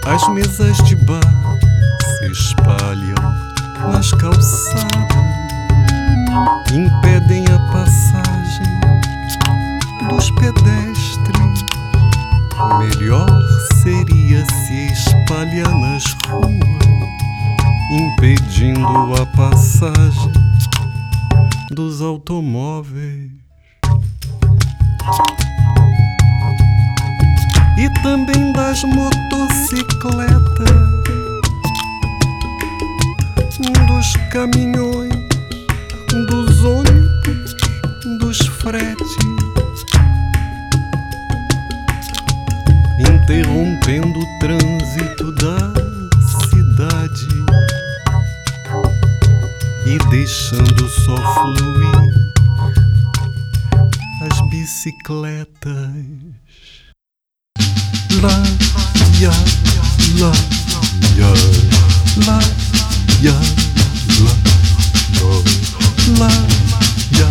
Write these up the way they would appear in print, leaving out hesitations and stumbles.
As mesas de bar se espalham nas calçadas, impedem a passagem dos pedestres. Melhor seria se espalhar nas ruas, impedindo a passagem dos automóveis. E também das motocicletas, dos caminhões, dos ônibus, dos fretes, interrompendo o trânsito da cidade e deixando só fluir as bicicletas. La, ya, la, ya, la, ya, la, la, la, ya,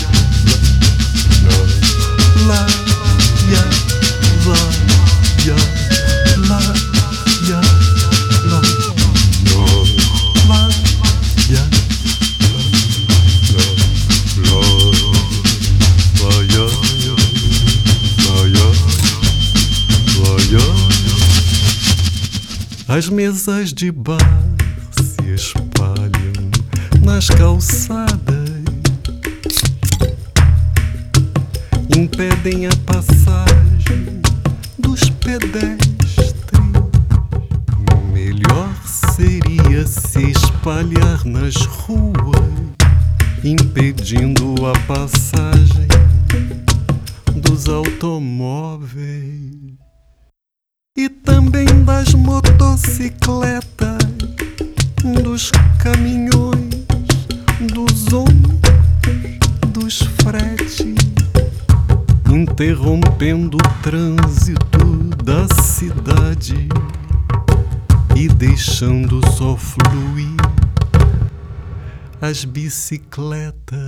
la, la, ya, la, ya, la, ya, la, la, ya, as mesas de bar se espalham nas calçadas, impedem a passagem dos pedestres. Melhor seria se espalhar nas ruas, impedindo a passagem dos automóveis. E também das motocicletas, dos caminhões, dos ônibus, dos fretes, interrompendo o trânsito da cidade e deixando só fluir as bicicletas.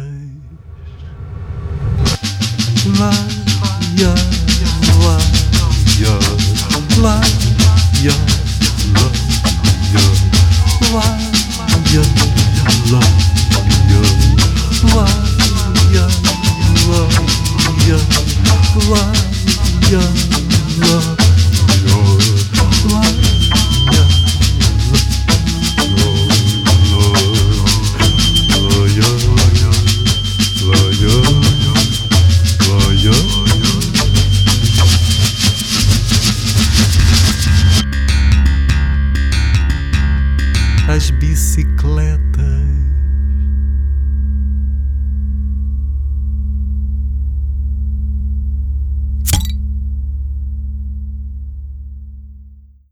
Lá, ya, lá, ya. La, ya, la, ya, la, ya, la, ya, la, ya, la, ya, la, ya, la, as bicicletas.